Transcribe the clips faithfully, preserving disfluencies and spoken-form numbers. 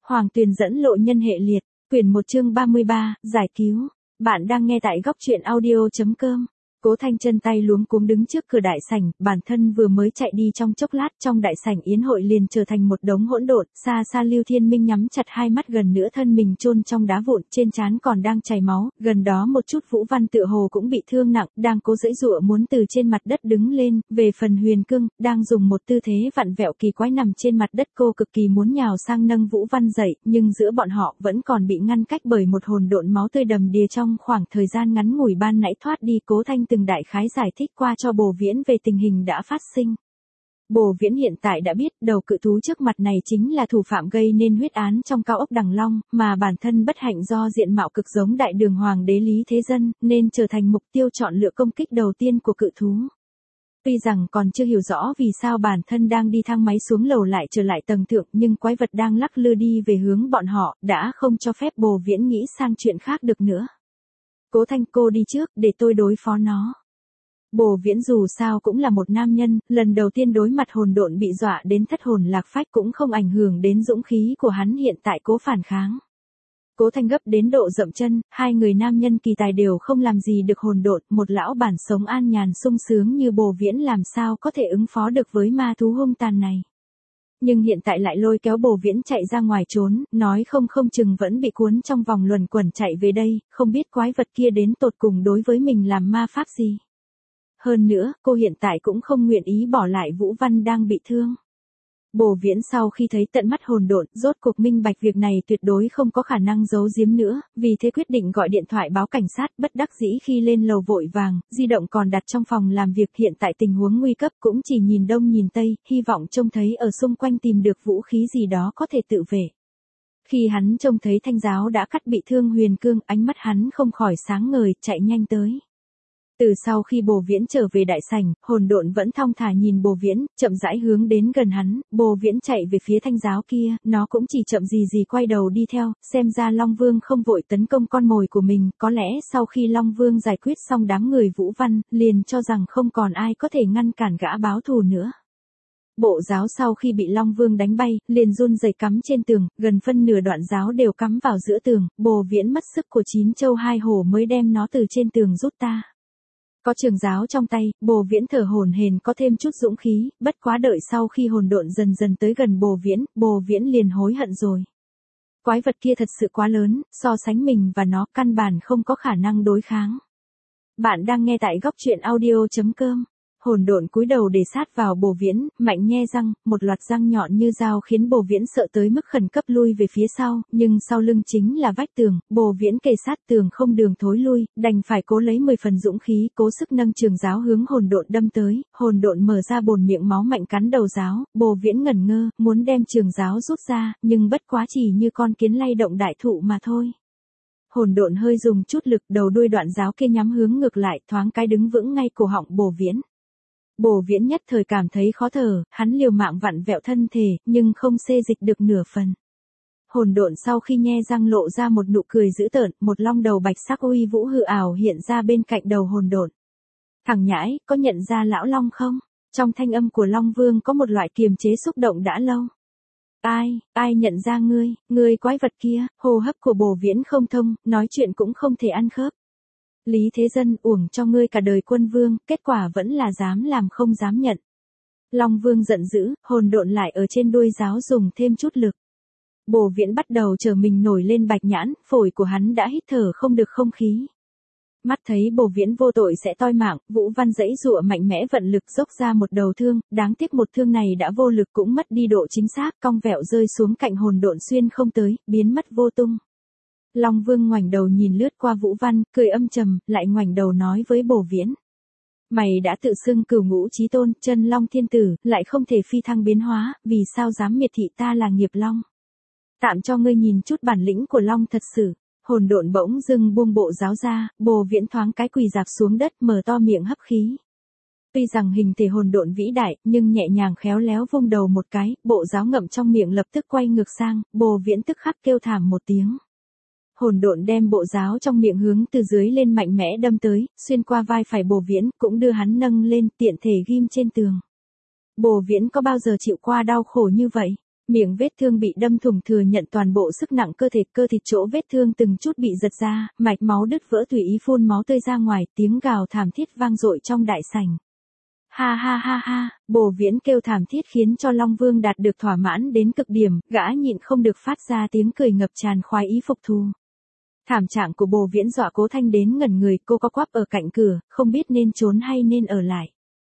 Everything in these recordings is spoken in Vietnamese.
Hoàng Tuyền dẫn lộ nhân hệ liệt, quyển một chương ba mươi ba, giải cứu. Bạn đang nghe tại góc truyện audio.com. Cố Thanh chân tay luống cuống đứng trước cửa đại sảnh, bản thân vừa mới chạy đi trong chốc lát, trong đại sảnh yến hội liền trở thành một đống hỗn độn. Xa xa Lưu Thiên Minh nhắm chặt hai mắt, gần nữa thân mình chôn trong đá vụn, trên trán còn đang chảy máu, gần đó một chút Vũ Văn tựa hồ cũng bị thương nặng, đang cố giãy giụa muốn từ trên mặt đất đứng lên. Về phần Huyền Cương, đang dùng một tư thế vặn vẹo kỳ quái nằm trên mặt đất, cô cực kỳ muốn nhào sang nâng Vũ Văn dậy, nhưng giữa bọn họ vẫn còn bị ngăn cách bởi một hỗn độn máu tươi đầm đìa. Trong khoảng thời gian ngắn ngủi ban nãy thoát đi, Cố Thanh từng đại khái giải thích qua cho Bồ Viễn về tình hình đã phát sinh. Bồ Viễn hiện tại đã biết đầu cự thú trước mặt này chính là thủ phạm gây nên huyết án trong cao ốc Đằng Long, mà bản thân bất hạnh do diện mạo cực giống đại đường hoàng đế Lý Thế Dân, nên trở thành mục tiêu chọn lựa công kích đầu tiên của cự thú. Tuy rằng còn chưa hiểu rõ vì sao bản thân đang đi thang máy xuống lầu lại trở lại tầng thượng, nhưng quái vật đang lắc lư đi về hướng bọn họ, đã không cho phép Bồ Viễn nghĩ sang chuyện khác được nữa. Cố Thanh, cô đi trước, để tôi đối phó nó. Bồ Viễn dù sao cũng là một nam nhân, lần đầu tiên đối mặt hồn độn bị dọa đến thất hồn lạc phách cũng không ảnh hưởng đến dũng khí của hắn hiện tại cố phản kháng. Cố Thanh gấp đến độ dậm chân, hai người nam nhân kỳ tài đều không làm gì được hồn độn, một lão bản sống an nhàn sung sướng như Bồ Viễn làm sao có thể ứng phó được với ma thú hung tàn này. Nhưng hiện tại lại lôi kéo Bồ Viễn chạy ra ngoài trốn, nói không không chừng vẫn bị cuốn trong vòng luẩn quẩn chạy về đây, không biết quái vật kia đến tột cùng đối với mình làm ma pháp gì. Hơn nữa, cô hiện tại cũng không nguyện ý bỏ lại Vũ Văn đang bị thương. Bồ Viễn sau khi thấy tận mắt hồn độn, rốt cuộc minh bạch việc này tuyệt đối không có khả năng giấu giếm nữa, vì thế quyết định gọi điện thoại báo cảnh sát. Bất đắc dĩ khi lên lầu vội vàng, di động còn đặt trong phòng làm việc, hiện tại tình huống nguy cấp, cũng chỉ nhìn đông nhìn tây, hy vọng trông thấy ở xung quanh tìm được vũ khí gì đó có thể tự vệ. Khi hắn trông thấy thanh giáo đã cắt bị thương Huyền Cương, ánh mắt hắn không khỏi sáng ngời, chạy nhanh tới. Từ sau khi Bồ Viễn trở về đại sảnh, hồn độn vẫn thong thả nhìn Bồ Viễn, chậm rãi hướng đến gần hắn. Bồ Viễn chạy về phía thanh giáo kia, nó cũng chỉ chậm gì gì quay đầu đi theo, xem ra Long Vương không vội tấn công con mồi của mình, có lẽ sau khi Long Vương giải quyết xong đám người Vũ Văn, liền cho rằng không còn ai có thể ngăn cản gã báo thù nữa. Bộ giáo sau khi bị Long Vương đánh bay, liền run rẩy cắm trên tường, gần phân nửa đoạn giáo đều cắm vào giữa tường. Bồ Viễn mất sức của chín châu hai hổ mới đem nó từ trên tường rút ta. Có trường giáo trong tay, Bồ Viễn thở hổn hển có thêm chút dũng khí, bất quá đợi sau khi hồn độn dần dần tới gần Bồ Viễn, Bồ Viễn liền hối hận rồi. Quái vật kia thật sự quá lớn, so sánh mình và nó căn bản không có khả năng đối kháng. Bạn đang nghe tại góc truyện audio.com. Hồn độn cúi đầu để sát vào Bồ Viễn, mạnh nhe răng, một loạt răng nhọn như dao khiến Bồ Viễn sợ tới mức khẩn cấp lui về phía sau, nhưng sau lưng chính là vách tường, Bồ Viễn kề sát tường không đường thối lui, đành phải cố lấy mười phần dũng khí, cố sức nâng trường giáo hướng hồn độn đâm tới. Hồn độn mở ra bồn miệng máu mạnh cắn đầu giáo, Bồ Viễn ngẩn ngơ, muốn đem trường giáo rút ra, nhưng bất quá chỉ như con kiến lay động đại thụ mà thôi. Hồn độn hơi dùng chút lực, đầu đuôi đoạn giáo kia nhắm hướng ngược lại, thoáng cái đứng vững ngay cổ họng Bồ Viễn. Bồ Viễn nhất thời cảm thấy khó thở, hắn liều mạng vặn vẹo thân thể, nhưng không xê dịch được nửa phần. Hồn độn sau khi nhe răng lộ ra một nụ cười dữ tợn, một long đầu bạch sắc uy vũ hư ảo hiện ra bên cạnh đầu hồn độn. Thằng nhãi, có nhận ra lão long không? Trong thanh âm của Long Vương có một loại kiềm chế xúc động đã lâu. Ai, ai nhận ra ngươi, ngươi quái vật kia? Hô hấp của Bồ Viễn không thông, nói chuyện cũng không thể ăn khớp. Lý Thế Dân, uổng cho ngươi cả đời quân vương, kết quả vẫn là dám làm không dám nhận. Long Vương giận dữ, hồn độn lại ở trên đuôi giáo dùng thêm chút lực. Bồ Viễn bắt đầu chờ mình nổi lên bạch nhãn, phổi của hắn đã hít thở không được không khí. Mắt thấy Bồ Viễn vô tội sẽ toi mạng, Vũ Văn giãy giụa mạnh mẽ vận lực dốc ra một đầu thương, đáng tiếc một thương này đã vô lực cũng mất đi độ chính xác, cong vẹo rơi xuống cạnh hồn độn xuyên không tới, biến mất vô tung. Long Vương ngoảnh đầu nhìn lướt qua Vũ Văn, cười âm trầm, lại ngoảnh đầu nói với Bồ Viễn. Mày đã tự xưng cửu ngũ chí tôn, chân long thiên tử, lại không thể phi thăng biến hóa, vì sao dám miệt thị ta là nghiệp long? Tạm cho ngươi nhìn chút bản lĩnh của long thật sự. Hồn độn bỗng dưng buông bộ giáo ra, Bồ Viễn thoáng cái quỳ dạp xuống đất, mở to miệng hấp khí. Tuy rằng hình thể hồn độn vĩ đại, nhưng nhẹ nhàng khéo léo vung đầu một cái, bộ giáo ngậm trong miệng lập tức quay ngược sang, Bồ Viễn tức khắc kêu thảm một tiếng. Hồn độn đem bộ giáo trong miệng hướng từ dưới lên mạnh mẽ đâm tới, xuyên qua vai phải Bồ Viễn, cũng đưa hắn nâng lên, tiện thể ghim trên tường. Bồ Viễn có bao giờ chịu qua đau khổ như vậy? Miệng vết thương bị đâm thủng thừa nhận toàn bộ sức nặng cơ thể, cơ thịt chỗ vết thương từng chút bị giật ra, mạch máu đứt vỡ tùy ý phun máu tươi ra ngoài, tiếng gào thảm thiết vang dội trong đại sảnh. Ha ha ha ha, Bồ Viễn kêu thảm thiết khiến cho Long Vương đạt được thỏa mãn đến cực điểm, gã nhịn không được phát ra tiếng cười ngập tràn khoái ý phục thù. Thảm trạng của Bồ Viễn dọa Cố Thanh đến ngẩn người, cô co quắp ở cạnh cửa, không biết nên trốn hay nên ở lại.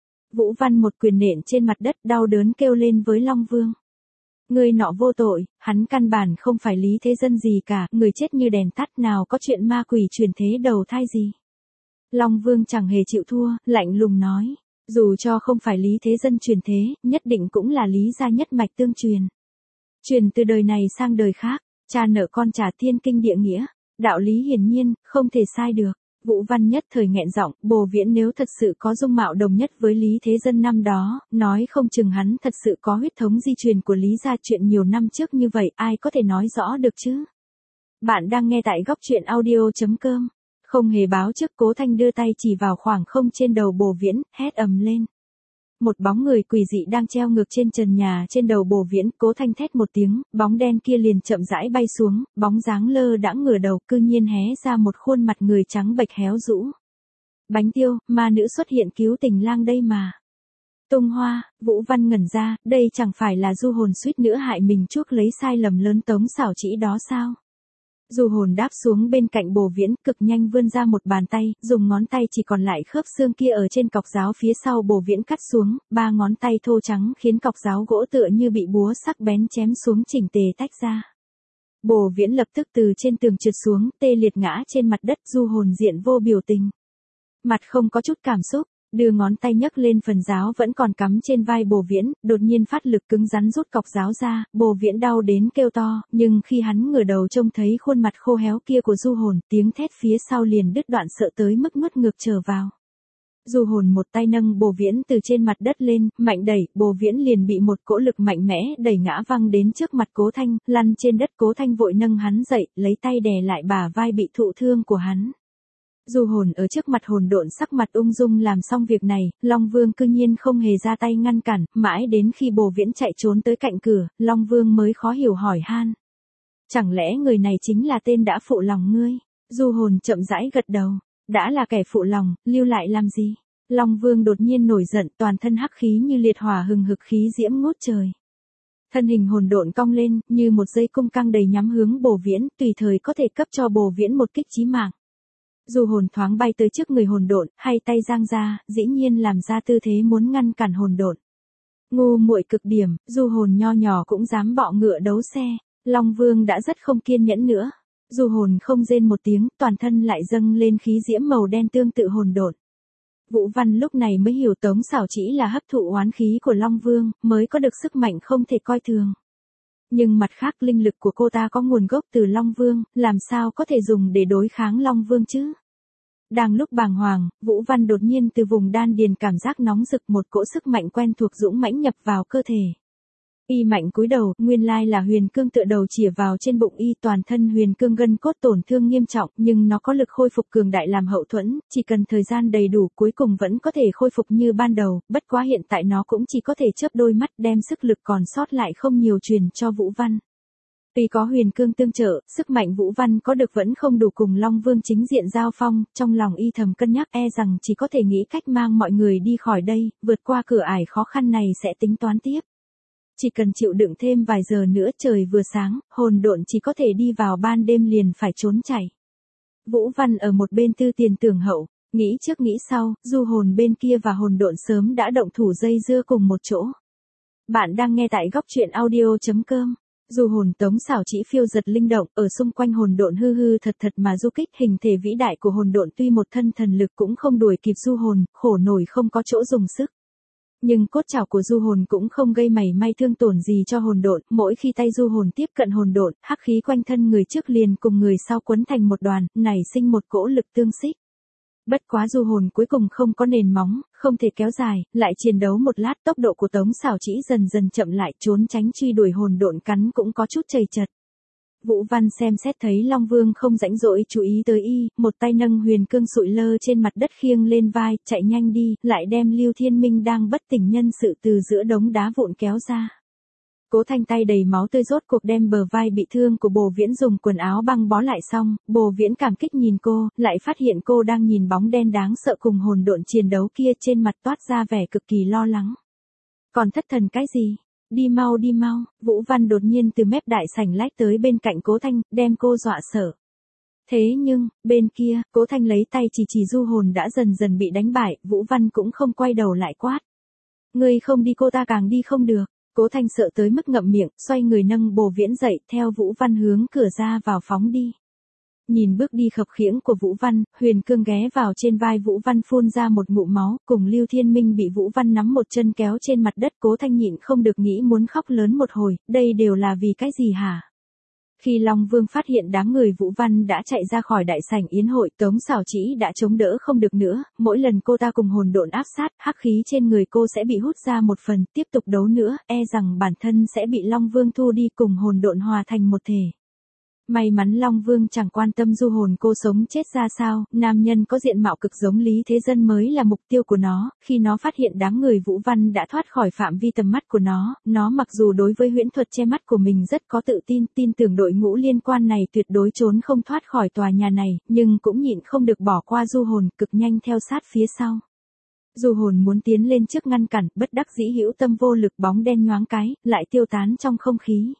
Vũ Văn một quyền nện trên mặt đất, đau đớn kêu lên với Long Vương. Người nọ vô tội, hắn căn bản không phải Lý Thế Dân gì cả, người chết như đèn tắt, nào có chuyện ma quỷ chuyển thế đầu thai gì. Long Vương chẳng hề chịu thua, lạnh lùng nói, dù cho không phải Lý Thế Dân chuyển thế, nhất định cũng là Lý gia nhất mạch tương truyền. Truyền từ đời này sang đời khác, cha nợ con trả, thiên kinh địa nghĩa, đạo lý hiển nhiên, không thể sai được. Vũ Văn nhất thời nghẹn giọng, Bồ Viễn nếu thật sự có dung mạo đồng nhất với Lý Thế Dân năm đó, nói không chừng hắn thật sự có huyết thống di truyền của Lý gia, chuyện nhiều năm trước như vậy, ai có thể nói rõ được chứ? Bạn đang nghe tại góc truyện audio.com. Không hề báo trước, Cố Thanh đưa tay chỉ vào khoảng không trên đầu Bồ Viễn, hét ầm lên. Một bóng người quỷ dị đang treo ngược trên trần nhà trên đầu Bồ Viễn, Cố Thanh thét một tiếng, bóng đen kia liền chậm rãi bay xuống, bóng dáng lơ đãng ngửa đầu, cư nhiên hé ra một khuôn mặt người trắng bệch héo rũ. Bánh tiêu, ma nữ xuất hiện cứu tình lang đây mà. Tung Hoa, Vũ Văn ngẩn ra, đây chẳng phải là Du Hồn suýt nữa hại mình chuốc lấy sai lầm lớn Tống Xảo Trĩ đó sao? Du Hồn đáp xuống bên cạnh Bồ Viễn, cực nhanh vươn ra một bàn tay, dùng ngón tay chỉ còn lại khớp xương kia ở trên cọc giáo phía sau Bồ Viễn cắt xuống, ba ngón tay thô trắng khiến cọc giáo gỗ tựa như bị búa sắc bén chém xuống chỉnh tề tách ra. Bồ Viễn lập tức từ trên tường trượt xuống, tê liệt ngã trên mặt đất. Du Hồn diện vô biểu tình, mặt không có chút cảm xúc, đưa ngón tay nhấc lên phần giáo vẫn còn cắm trên vai Bồ Viễn, đột nhiên phát lực cứng rắn rút cọc giáo ra, Bồ Viễn đau đến kêu to, nhưng khi hắn ngửa đầu trông thấy khuôn mặt khô héo kia của Du Hồn, tiếng thét phía sau liền đứt đoạn, sợ tới mức nuốt ngược trở vào. Du Hồn một tay nâng Bồ Viễn từ trên mặt đất lên, mạnh đẩy, Bồ Viễn liền bị một cỗ lực mạnh mẽ đẩy ngã văng đến trước mặt Cố Thanh, lăn trên đất. Cố Thanh vội nâng hắn dậy, lấy tay đè lại bả vai bị thụ thương của hắn. Du Hồn ở trước mặt hồn độn sắc mặt ung dung làm xong việc này, Long Vương cư nhiên không hề ra tay ngăn cản, mãi đến khi Bồ Viễn chạy trốn tới cạnh cửa, Long Vương mới khó hiểu hỏi han. Chẳng lẽ người này chính là tên đã phụ lòng ngươi? Du Hồn chậm rãi gật đầu, đã là kẻ phụ lòng, lưu lại làm gì? Long Vương đột nhiên nổi giận, toàn thân hắc khí như liệt hỏa hừng hực, khí diễm ngút trời. Thân hình hồn độn cong lên, như một dây cung căng đầy nhắm hướng Bồ Viễn, tùy thời có thể cấp cho Bồ Viễn một kích chí mạng. Du Hồn thoáng bay tới trước người hồn độn, hai tay giang ra, dĩ nhiên làm ra tư thế muốn ngăn cản hồn độn. Ngu muội cực điểm, Du Hồn nho nhỏ cũng dám bọ ngựa đấu xe. Long Vương đã rất không kiên nhẫn nữa. Du Hồn không rên một tiếng, toàn thân lại dâng lên khí diễm màu đen tương tự hồn độn. Vũ Văn lúc này mới hiểu Tống Xảo Trĩ là hấp thụ oán khí của Long Vương, mới có được sức mạnh không thể coi thường. Nhưng mặt khác, linh lực của cô ta có nguồn gốc từ Long Vương, làm sao có thể dùng để đối kháng Long Vương chứ? Đang lúc bàng hoàng, Vũ Văn đột nhiên từ vùng đan điền cảm giác nóng rực, một cỗ sức mạnh quen thuộc dũng mãnh nhập vào cơ thể. Y mạnh cúi đầu, nguyên lai là huyền cương tựa đầu chĩa vào trên bụng y, toàn thân huyền cương gân cốt tổn thương nghiêm trọng, nhưng nó có lực khôi phục cường đại làm hậu thuẫn, chỉ cần thời gian đầy đủ cuối cùng vẫn có thể khôi phục như ban đầu, bất quá hiện tại nó cũng chỉ có thể chớp đôi mắt đem sức lực còn sót lại không nhiều truyền cho Vũ Văn. Tuy có huyền cương tương trợ, sức mạnh Vũ Văn có được vẫn không đủ cùng Long Vương chính diện giao phong, trong lòng y thầm cân nhắc e rằng chỉ có thể nghĩ cách mang mọi người đi khỏi đây, vượt qua cửa ải khó khăn này sẽ tính toán tiếp. Chỉ cần chịu đựng thêm vài giờ nữa trời vừa sáng, hồn độn chỉ có thể đi vào ban đêm liền phải trốn chạy. Vũ Văn ở một bên tư tiền tưởng hậu, nghĩ trước nghĩ sau, Du Hồn bên kia và hồn độn sớm đã động thủ dây dưa cùng một chỗ. Bạn đang nghe tại góc truyện audio.com. Du Hồn Tống Xảo Trĩ phiêu giật linh động, ở xung quanh hồn độn hư hư thật thật mà du kích, hình thể vĩ đại của hồn độn tuy một thân thần lực cũng không đuổi kịp Du Hồn, khổ nổi không có chỗ dùng sức. Nhưng cốt trảo của Du Hồn cũng không gây mảy may thương tổn gì cho hồn độn, mỗi khi tay Du Hồn tiếp cận hồn độn, hắc khí quanh thân người trước liền cùng người sau quấn thành một đoàn, nảy sinh một cỗ lực tương xích. Bất quá Du Hồn cuối cùng không có nền móng, không thể kéo dài, lại chiến đấu một lát, tốc độ của Tống Xảo Trĩ dần dần chậm lại, trốn tránh truy đuổi hồn độn cắn cũng có chút chầy chật. Vũ Văn xem xét thấy Long Vương không rãnh rỗi chú ý tới y, một tay nâng huyền cương sụi lơ trên mặt đất khiêng lên vai, chạy nhanh đi, lại đem Lưu Thiên Minh đang bất tỉnh nhân sự từ giữa đống đá vụn kéo ra. Cố Thanh tay đầy máu tươi rốt cuộc đem bờ vai bị thương của Bồ Viễn dùng quần áo băng bó lại xong, Bồ Viễn cảm kích nhìn cô, lại phát hiện cô đang nhìn bóng đen đáng sợ cùng hồn độn chiến đấu kia, trên mặt toát ra vẻ cực kỳ lo lắng. Còn thất thần cái gì? Đi mau đi mau, Vũ Văn đột nhiên từ mép đại sảnh lách tới bên cạnh Cố Thanh, đem cô dọa sợ. Thế nhưng, bên kia, Cố Thanh lấy tay chỉ chỉ du hồn đã dần dần bị đánh bại, Vũ Văn cũng không quay đầu lại quát. Ngươi không đi cô ta càng đi không được. Cố Thanh sợ tới mức ngậm miệng, xoay người nâng Bồ Viễn dậy, theo Vũ Văn hướng cửa ra vào phóng đi. Nhìn bước đi khập khiễng của Vũ Văn, Huyền Cương ghé vào trên vai Vũ Văn phun ra một ngụm máu, cùng Lưu Thiên Minh bị Vũ Văn nắm một chân kéo trên mặt đất. Cố Thanh nhịn không được nghĩ muốn khóc lớn một hồi, đây đều là vì cái gì hả? Khi Long Vương phát hiện đám người Vũ Văn đã chạy ra khỏi đại sảnh yến hội, Tống Xảo Chỉ đã chống đỡ không được nữa, mỗi lần cô ta cùng hồn độn áp sát, hắc khí trên người cô sẽ bị hút ra một phần, tiếp tục đấu nữa, e rằng bản thân sẽ bị Long Vương thu đi cùng hồn độn hòa thành một thể. May mắn Long Vương chẳng quan tâm du hồn cô sống chết ra sao, nam nhân có diện mạo cực giống Lý Thế Dân mới là mục tiêu của nó, khi nó phát hiện đám người Vũ Văn đã thoát khỏi phạm vi tầm mắt của nó, nó mặc dù đối với huyễn thuật che mắt của mình rất có tự tin, tin tưởng đội ngũ liên quan này tuyệt đối trốn không thoát khỏi tòa nhà này, nhưng cũng nhịn không được bỏ qua du hồn, cực nhanh theo sát phía sau. Du hồn muốn tiến lên trước ngăn cản, bất đắc dĩ hữu tâm vô lực, bóng đen nhoáng cái, lại tiêu tán trong không khí.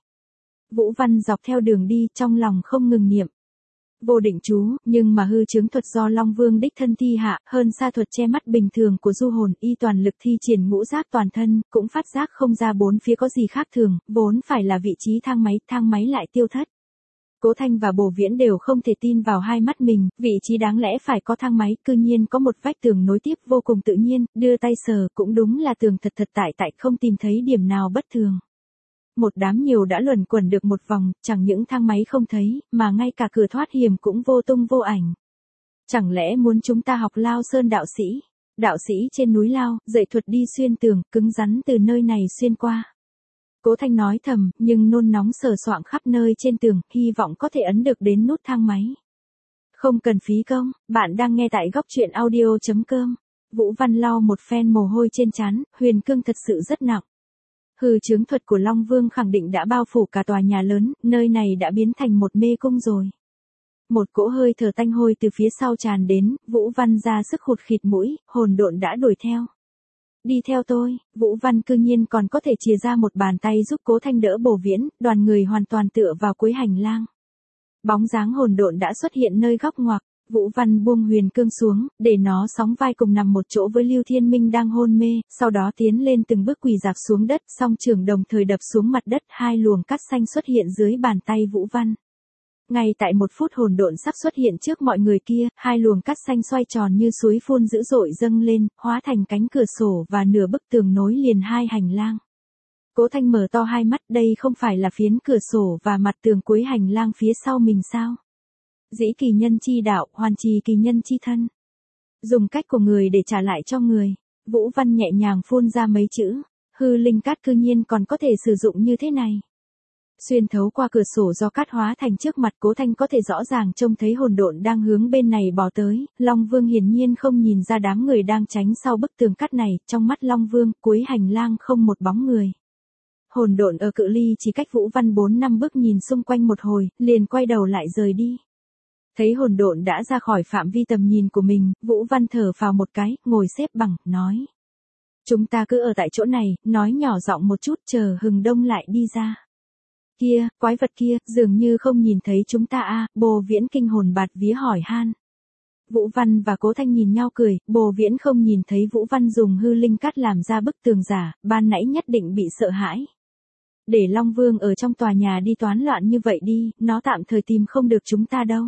Vũ Văn dọc theo đường đi, trong lòng không ngừng niệm vô định chú, nhưng mà hư chứng thuật do Long Vương đích thân thi hạ, hơn xa thuật che mắt bình thường của du hồn, y toàn lực thi triển ngũ giác toàn thân, cũng phát giác không ra bốn phía có gì khác thường, vốn phải là vị trí thang máy, thang máy lại tiêu thất. Cố Thanh và Bồ Viễn đều không thể tin vào hai mắt mình, vị trí đáng lẽ phải có thang máy, cư nhiên có một vách tường nối tiếp vô cùng tự nhiên, đưa tay sờ, cũng đúng là tường thật thật tại tại, không tìm thấy điểm nào bất thường. Một đám nhiều đã luẩn quẩn được một vòng, chẳng những thang máy không thấy, mà ngay cả cửa thoát hiểm cũng vô tung vô ảnh. Chẳng lẽ muốn chúng ta học Lao Sơn đạo sĩ? Đạo sĩ trên núi Lao, dạy thuật đi xuyên tường, cứng rắn từ nơi này xuyên qua. Cố Thanh nói thầm, nhưng nôn nóng sờ soạng khắp nơi trên tường, hy vọng có thể ấn được đến nút thang máy. Không cần phí công, bạn đang nghe tại góc truyện audio chấm com. Vũ Văn lau một phen mồ hôi trên trán, Huyền Cương thật sự rất nặng. Hư chứng thuật của Long Vương khẳng định đã bao phủ cả tòa nhà lớn, nơi này đã biến thành một mê cung rồi. Một cỗ hơi thở tanh hôi từ phía sau tràn đến, Vũ Văn ra sức khụt khịt mũi, hồn độn đã đuổi theo. Đi theo tôi, Vũ Văn cư nhiên còn có thể chìa ra một bàn tay giúp Cố Thanh đỡ Bồ Viễn, đoàn người hoàn toàn tựa vào cuối hành lang. Bóng dáng hồn độn đã xuất hiện nơi góc ngoặc. Vũ Văn buông Huyền Cương xuống, để nó sóng vai cùng nằm một chỗ với Lưu Thiên Minh đang hôn mê, sau đó tiến lên từng bước quỳ dạp xuống đất, song trường đồng thời đập xuống mặt đất, hai luồng cát xanh xuất hiện dưới bàn tay Vũ Văn. Ngay tại một phút hồn độn sắp xuất hiện trước mọi người kia, hai luồng cát xanh xoay tròn như suối phun dữ dội dâng lên, hóa thành cánh cửa sổ và nửa bức tường nối liền hai hành lang. Cố Thanh mở to hai mắt, đây không phải là phiến cửa sổ và mặt tường cuối hành lang phía sau mình sao? Dĩ kỳ nhân chi đạo, hoàn trì kỳ nhân chi thân. Dùng cách của người để trả lại cho người. Vũ Văn nhẹ nhàng phun ra mấy chữ. Hư linh cát cư nhiên còn có thể sử dụng như thế này. Xuyên thấu qua cửa sổ do cát hóa thành trước mặt Cố Thanh có thể rõ ràng trông thấy hồn độn đang hướng bên này bò tới. Long Vương hiển nhiên không nhìn ra đám người đang tránh sau bức tường cát này. Trong mắt Long Vương, cuối hành lang không một bóng người. Hồn độn ở cự ly chỉ cách Vũ Văn bốn năm bước nhìn xung quanh một hồi, liền quay đầu lại rời đi. Thấy hồn độn đã ra khỏi phạm vi tầm nhìn của mình, Vũ Văn thở phào một cái, ngồi xếp bằng, nói. Chúng ta cứ ở tại chỗ này, nói nhỏ giọng một chút, chờ hừng đông lại đi ra. Kia, quái vật kia, dường như không nhìn thấy chúng ta a. Bồ Viễn kinh hồn bạt vía hỏi han. Vũ Văn và Cố Thanh nhìn nhau cười, Bồ Viễn không nhìn thấy Vũ Văn dùng hư linh cát làm ra bức tường giả, ban nãy nhất định bị sợ hãi. Để Long Vương ở trong tòa nhà đi toán loạn như vậy đi, nó tạm thời tìm không được chúng ta đâu.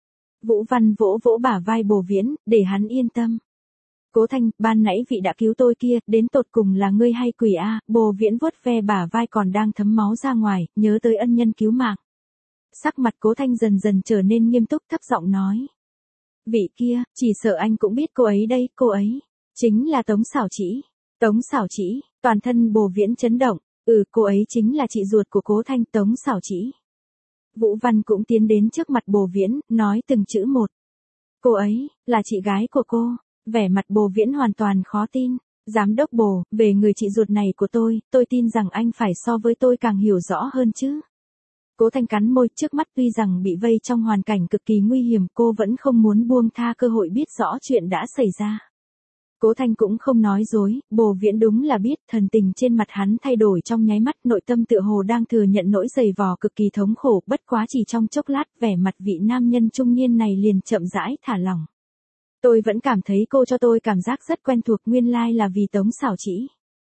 Vũ Văn vỗ vỗ bả vai Bồ Viễn, để hắn yên tâm. Cố Thanh, ban nãy vị đã cứu tôi kia, đến tột cùng là ngươi hay quỷ a? Bồ Viễn vuốt ve bả vai còn đang thấm máu ra ngoài, nhớ tới ân nhân cứu mạng. Sắc mặt Cố Thanh dần dần trở nên nghiêm túc, thấp giọng nói. Vị kia, chỉ sợ anh cũng biết cô ấy đây, cô ấy. Chính là Tống Xảo Chỉ. Tống Xảo Chỉ, toàn thân Bồ Viễn chấn động, ừ cô ấy chính là chị ruột của Cố Thanh, Tống Xảo Chỉ. Vũ Văn cũng tiến đến trước mặt Bồ Viễn, nói từng chữ một. Cô ấy, là chị gái của cô. Vẻ mặt Bồ Viễn hoàn toàn khó tin. Giám đốc Bồ, về người chị ruột này của tôi, tôi tin rằng anh phải so với tôi càng hiểu rõ hơn chứ. Cố Thanh cắn môi, trước mắt tuy rằng bị vây trong hoàn cảnh cực kỳ nguy hiểm, cô vẫn không muốn buông tha cơ hội biết rõ chuyện đã xảy ra. Cố Thanh cũng không nói dối, Bồ Viễn đúng là biết, thần tình trên mặt hắn thay đổi trong nháy mắt, nội tâm tựa hồ đang thừa nhận nỗi dày vò cực kỳ thống khổ, bất quá chỉ trong chốc lát, vẻ mặt vị nam nhân trung niên này liền chậm rãi thả lỏng. Tôi vẫn cảm thấy cô cho tôi cảm giác rất quen thuộc, nguyên lai là vì Tống Xảo Trĩ.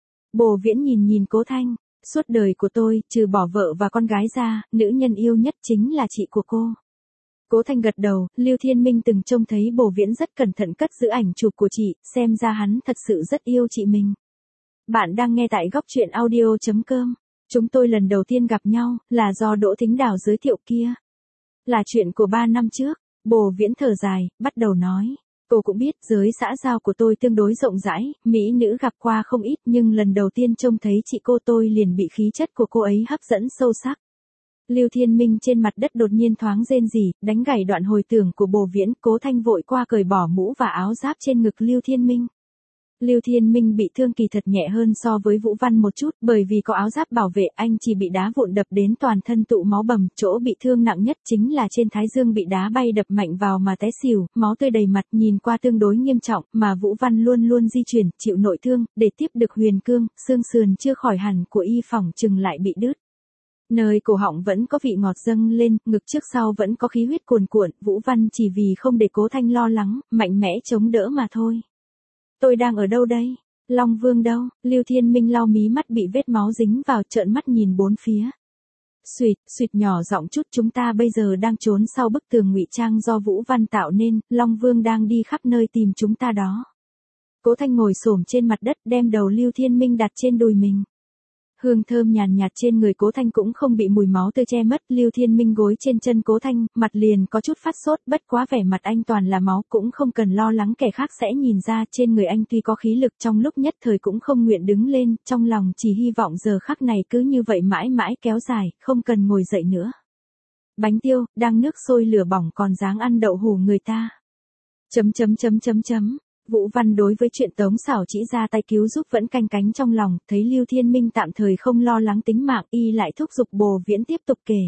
Bồ Viễn nhìn nhìn Cố Thanh, suốt đời của tôi, trừ bỏ vợ và con gái ra, nữ nhân yêu nhất chính là chị của cô. Cố Thanh gật đầu, Lưu Thiên Minh từng trông thấy Bồ Viễn rất cẩn thận cất giữ ảnh chụp của chị, xem ra hắn thật sự rất yêu chị mình. Bạn đang nghe tại góc truyện audio chấm com. Chúng tôi lần đầu tiên gặp nhau, là do Đỗ Thính Đào giới thiệu kia. Là chuyện của ba năm trước, Bồ Viễn thở dài, bắt đầu nói. Cô cũng biết, giới xã giao của tôi tương đối rộng rãi, mỹ nữ gặp qua không ít, nhưng lần đầu tiên trông thấy chị cô tôi liền bị khí chất của cô ấy hấp dẫn sâu sắc. Lưu Thiên Minh trên mặt đất đột nhiên thoáng rên rỉ, đánh gãy đoạn hồi tưởng của Bồ Viễn, Cố Thanh vội qua cởi bỏ mũ và áo giáp trên ngực Lưu Thiên Minh. Lưu Thiên Minh bị thương kỳ thật nhẹ hơn so với Vũ Văn một chút, bởi vì có áo giáp bảo vệ, anh chỉ bị đá vụn đập đến toàn thân tụ máu bầm, chỗ bị thương nặng nhất chính là trên thái dương bị đá bay đập mạnh vào mà té xỉu, máu tươi đầy mặt, nhìn qua tương đối nghiêm trọng, mà Vũ Văn luôn luôn di chuyển, chịu nội thương, để tiếp được huyền cương, xương sườn chưa khỏi hẳn của y phỏng chừng lại bị đứt. Nơi cổ họng vẫn có vị ngọt dâng lên, ngực trước sau vẫn có khí huyết cuồn cuộn, Vũ Văn chỉ vì không để Cố Thanh lo lắng, mạnh mẽ chống đỡ mà thôi. Tôi đang ở đâu đây? Long Vương đâu? Lưu Thiên Minh lau mí mắt bị vết máu dính vào, trợn mắt nhìn bốn phía. Xuyệt, xuyệt nhỏ giọng chút, chúng ta bây giờ đang trốn sau bức tường ngụy trang do Vũ Văn tạo nên, Long Vương đang đi khắp nơi tìm chúng ta đó. Cố Thanh ngồi xổm trên mặt đất, đem đầu Lưu Thiên Minh đặt trên đùi mình. Hương thơm nhàn nhạt trên người Cố Thanh cũng không bị mùi máu tươi che mất, Lưu Thiên Minh gối trên chân Cố Thanh, mặt liền có chút phát sốt, bất quá vẻ mặt anh toàn là máu, cũng không cần lo lắng kẻ khác sẽ nhìn ra, trên người anh tuy có khí lực trong lúc nhất thời cũng không nguyện đứng lên, trong lòng chỉ hy vọng giờ khắc này cứ như vậy mãi mãi kéo dài, không cần ngồi dậy nữa. Bánh tiêu, đang nước sôi lửa bỏng còn dáng ăn đậu hủ người ta. Chấm chấm chấm chấm chấm. Vũ Văn đối với chuyện Tống Xảo Trĩ ra tay cứu giúp vẫn canh cánh trong lòng, thấy Lưu Thiên Minh tạm thời không lo lắng tính mạng, y lại thúc giục Bồ Viễn tiếp tục kể.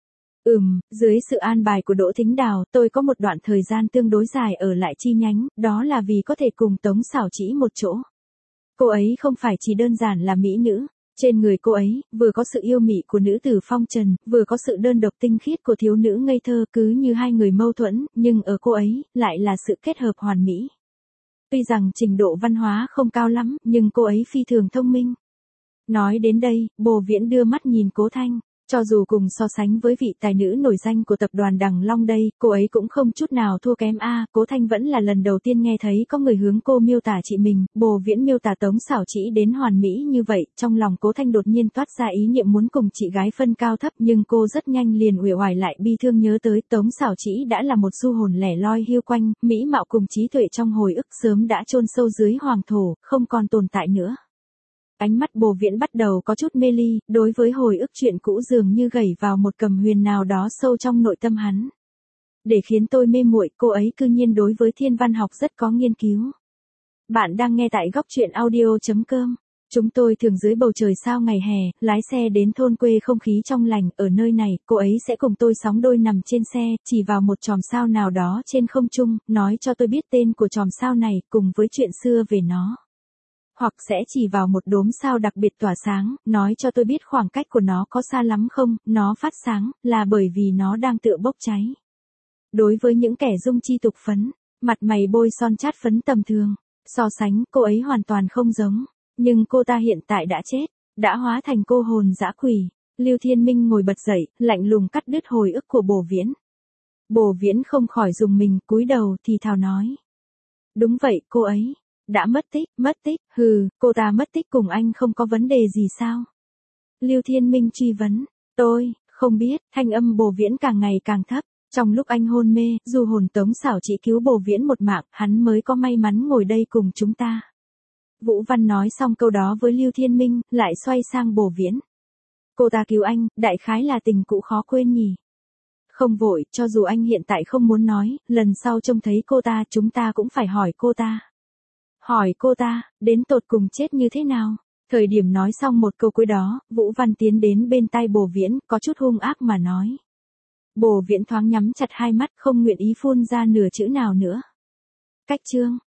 Ừm, dưới sự an bài của Đỗ Thính Đào, tôi có một đoạn thời gian tương đối dài ở lại chi nhánh, đó là vì có thể cùng Tống Xảo Trĩ một chỗ. Cô ấy không phải chỉ đơn giản là mỹ nữ, trên người cô ấy, vừa có sự yêu mị của nữ tử phong trần, vừa có sự đơn độc tinh khiết của thiếu nữ ngây thơ, cứ như hai người mâu thuẫn, nhưng ở cô ấy, lại là sự kết hợp hoàn mỹ. Tuy rằng trình độ văn hóa không cao lắm, nhưng cô ấy phi thường thông minh. Nói đến đây, Bồ Viễn đưa mắt nhìn Cố Thanh, cho dù cùng so sánh với vị tài nữ nổi danh của tập đoàn Đằng Long đây, cô ấy cũng không chút nào thua kém a. Cố Thanh vẫn là lần đầu tiên nghe thấy có người hướng cô miêu tả chị mình, Bồ Viễn miêu tả Tống Xảo Trĩ đến hoàn mỹ như vậy, trong lòng Cố Thanh đột nhiên toát ra ý niệm muốn cùng chị gái phân cao thấp, nhưng cô rất nhanh liền uể oải lại bi thương nhớ tới Tống Xảo Trĩ đã là một du hồn lẻ loi hiu quanh, mỹ mạo cùng trí tuệ trong hồi ức sớm đã chôn sâu dưới hoàng thổ, không còn tồn tại nữa. Ánh mắt Bồ Viễn bắt đầu có chút mê ly, đối với hồi ức chuyện cũ dường như gảy vào một cầm huyền nào đó sâu trong nội tâm hắn. Để khiến tôi mê muội, cô ấy cư nhiên đối với thiên văn học rất có nghiên cứu. Bạn đang nghe tại góc truyện audio chấm com. Chúng tôi thường dưới bầu trời sao ngày hè, lái xe đến thôn quê không khí trong lành, ở nơi này, cô ấy sẽ cùng tôi sóng đôi nằm trên xe, chỉ vào một chòm sao nào đó trên không trung, nói cho tôi biết tên của chòm sao này, cùng với chuyện xưa về nó. Hoặc sẽ chỉ vào một đốm sao đặc biệt tỏa sáng, nói cho tôi biết khoảng cách của nó có xa lắm không, nó phát sáng, là bởi vì nó đang tựa bốc cháy. Đối với những kẻ dung chi tục phấn, mặt mày bôi son chát phấn tầm thường, so sánh, cô ấy hoàn toàn không giống, nhưng cô ta hiện tại đã chết, đã hóa thành cô hồn dã quỷ. Lưu Thiên Minh ngồi bật dậy, lạnh lùng cắt đứt hồi ức của Bồ Viễn. Bồ Viễn không khỏi dùng mình, cúi đầu thì thào nói. Đúng vậy, cô ấy đã mất tích, mất tích, hừ, cô ta mất tích cùng anh không có vấn đề gì sao? Lưu Thiên Minh truy vấn, tôi, không biết, thanh âm Bồ Viễn càng ngày càng thấp, trong lúc anh hôn mê, dù hồn Tống Xảo Trĩ cứu Bồ Viễn một mạng, hắn mới có may mắn ngồi đây cùng chúng ta. Vũ Văn nói xong câu đó với Lưu Thiên Minh, lại xoay sang Bồ Viễn. Cô ta cứu anh, đại khái là tình cũ khó quên nhỉ? Không vội, cho dù anh hiện tại không muốn nói, lần sau trông thấy cô ta chúng ta cũng phải hỏi cô ta. Hỏi cô ta, đến tột cùng chết như thế nào? Thời điểm nói xong một câu cuối đó, Vũ Văn tiến đến bên tai Bồ Viễn, có chút hung ác mà nói. Bồ Viễn thoáng nhắm chặt hai mắt không nguyện ý phun ra nửa chữ nào nữa. Cách chương.